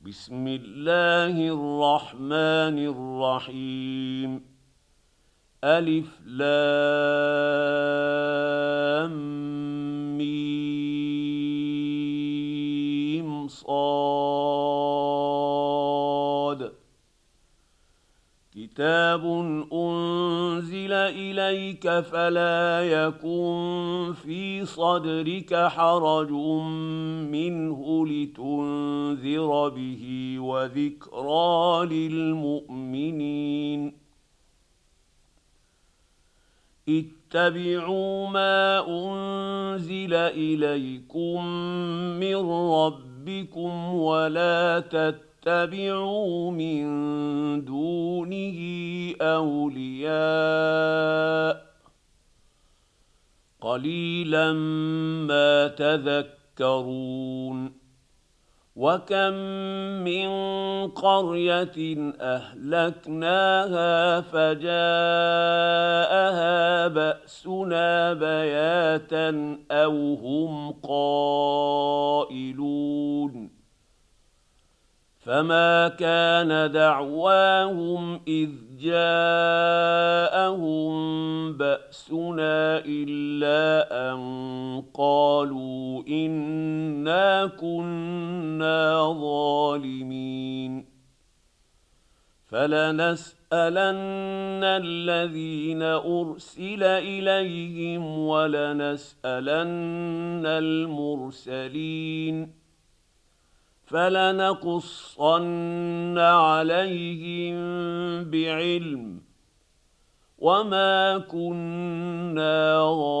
بسم الله الرحمن الرحيم. ألف لام ميم صاد. كتاب أنزل إليك فلا يكن في صدرك حرج منه لتنذر به وذكرى للمؤمنين. اتبعوا ما أنزل إليكم من ربكم ولا تتبعوا من دونه أولياء قليلا ما تذكرون. وكم من قرية أهلكناها فجاءها بأسنا بياتا أو هم قائلون. فما كان دعواهم إذ جاءهم بأسنا إلا أن قالوا إنا كنا ظالمين. فلنسألن الذين أرسل إليهم ولنسألن المرسلين. فلنقصن عليهم بعلم وما كنا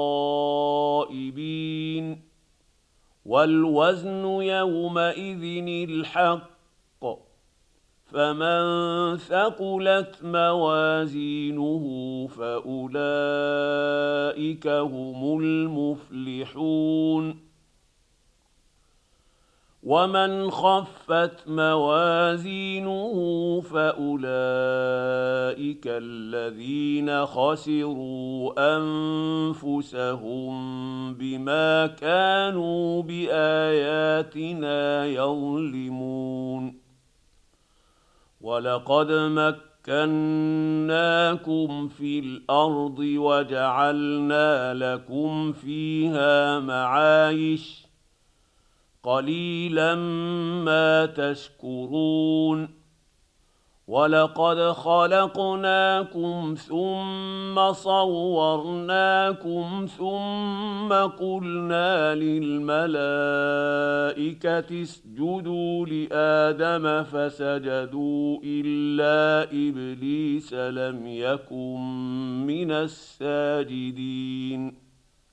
غائبين. والوزن يومئذ الحق. فمن ثقلت موازينه فأولئك هم المفلحون. ومن خفت موازينه فأولئك الذين خسروا أنفسهم بما كانوا بآياتنا يظلمون. ولقد مكناكم في الأرض وجعلنا لكم فيها معايش قليلا ما تشكرون. ولقد خلقناكم ثم صورناكم ثم قلنا للملائكة اسجدوا لآدم فسجدوا إلا إبليس لم يكن من الساجدين.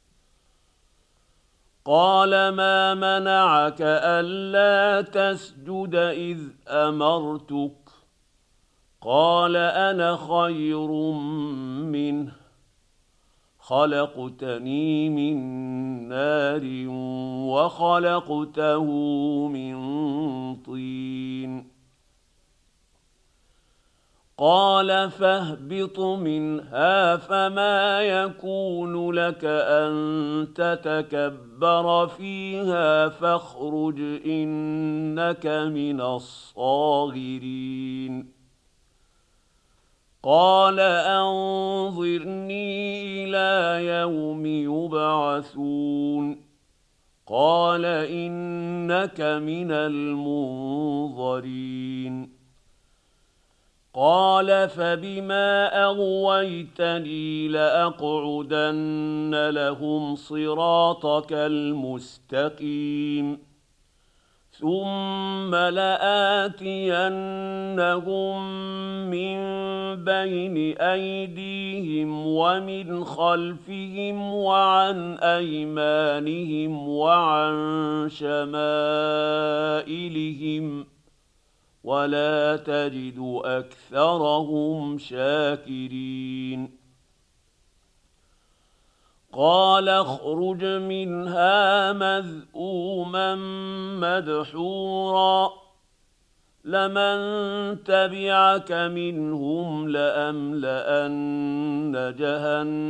قال ما منعك ألا تسجد إذ أمرتك؟ قال أنا خير منه خلقتني من نار وخلقته من طين. قال فاهبط منها فما يكون لك أن تتكبر فيها فاخرج إنك من الصاغرين. قال أنظرني إلى يوم يبعثون. قال إنك من المنظرين. قال فبما أغويتني لأقعدن لهم صراطك المستقيم ثم لآتينهم من بين أيديهم ومن خلفهم وعن أيمانهم وعن شمائلهم ولا تجد أكثرهم شاكرين. قال اخرج منها مذءوما مدحورا لمن تبعك منهم لأملأن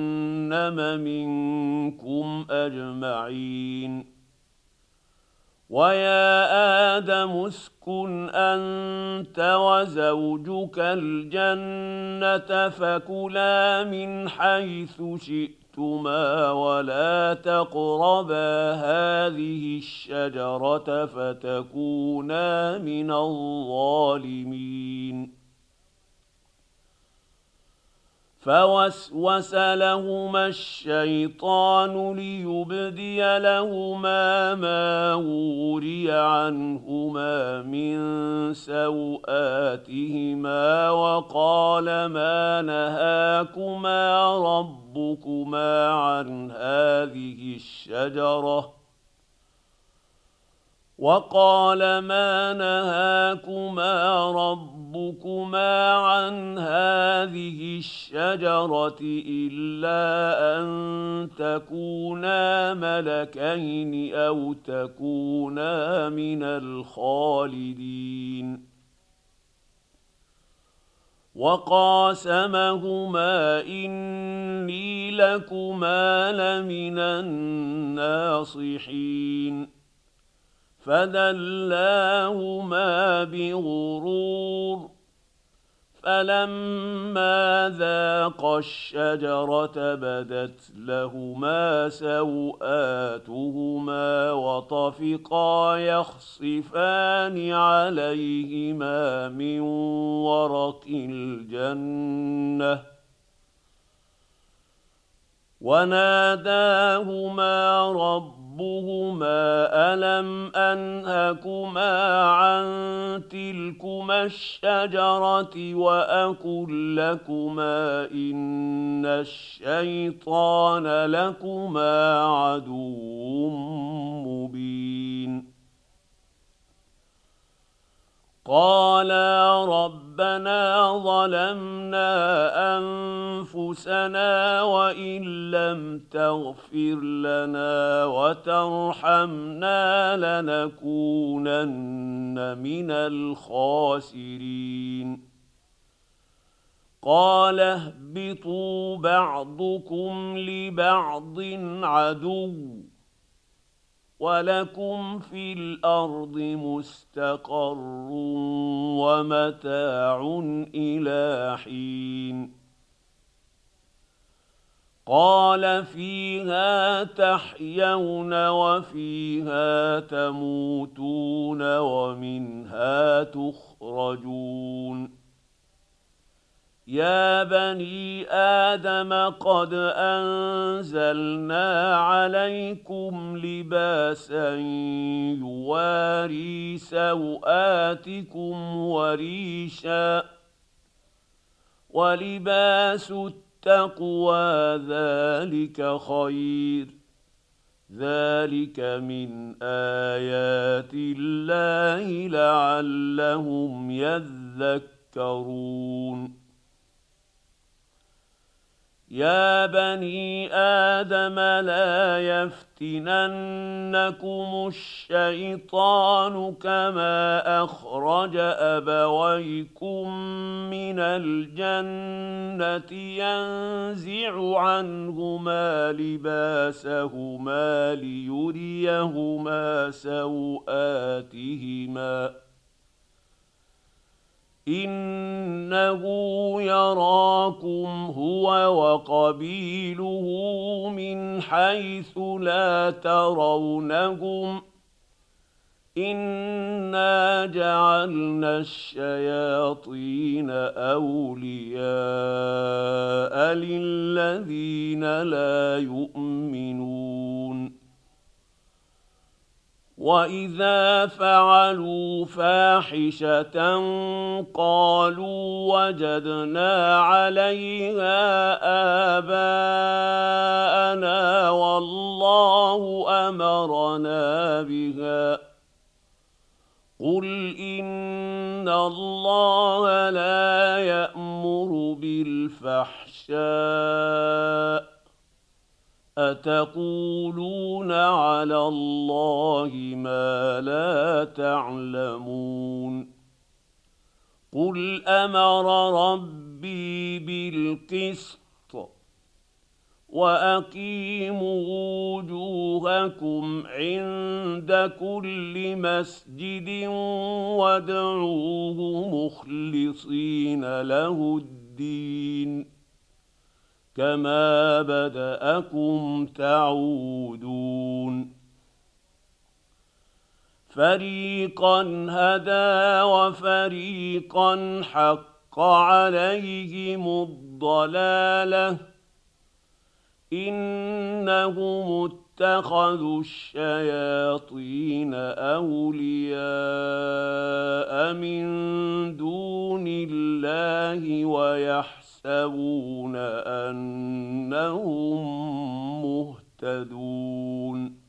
جهنم منكم أجمعين. ويا آدم اسكن أنت وزوجك الجنة فكلا من حيث شئتما ولا تقربا هذه الشجرة فتكونا من الظالمين. فوسوس لهما الشيطان ليبدي لهما ما وري عنهما من سوآتهما وقال ما نهاكما ربكما عن هذه الشجرة إلا أن تكونا ملكين أو تكونا من الخالدين. وقاسمهما إني لكما لمن الناصحين. فدلاهما بغرور فلما ذاقا الشجرة بدت لهما سوآتهما وطفقا يخصفان عليهما من ورق الجنة وناداهما ربهما ألم أنهكما عن تلكما الشجرة وأقل لكما إن الشيطان لكما عدو مبين. قالا ربنا ظلمنا أنفسنا وإن لم تغفر لنا وترحمنا لنكونن من الخاسرين. قال اهبطوا بعضكم لبعض عدو ولكم في الأرض مستقر ومتاع إلى حين. قال فيها تحيون وفيها تموتون ومنها تخرجون. يا بني آدم قد أنزلنا عليكم لباسا يواري سوآتكم وريشا ولباس التقوى ذلك خير ذلك من آيات الله لعلهم يذكرون. يا بني آدم لا يفتننكم الشيطان كما أخرج أبويكم من الجنة ينزع عنهما لباسهما ليريهما سوآتهما إنه يراكم هو وقبيله من حيث لا ترونهم إنا جعلنا الشياطين أولياء للذين لا يؤمنون. وإذا فعلوا فاحشة قالوا وجدنا عليها آباءنا والله أمرنا بها قل إن الله لا يأمر بالفحشاء أتقولون على الله ما لا تعلمون. قل أمر ربي بالقسط وأقيموا وجوهكم عند كل مسجد وادعوه مخلصين له الدين كما بدأكم تعودون فريقا هدى وفريقا حق عليهم الضلاله إنهم اتخذوا الشياطين أولياء من دون الله ويحسبون أنهم مهتدون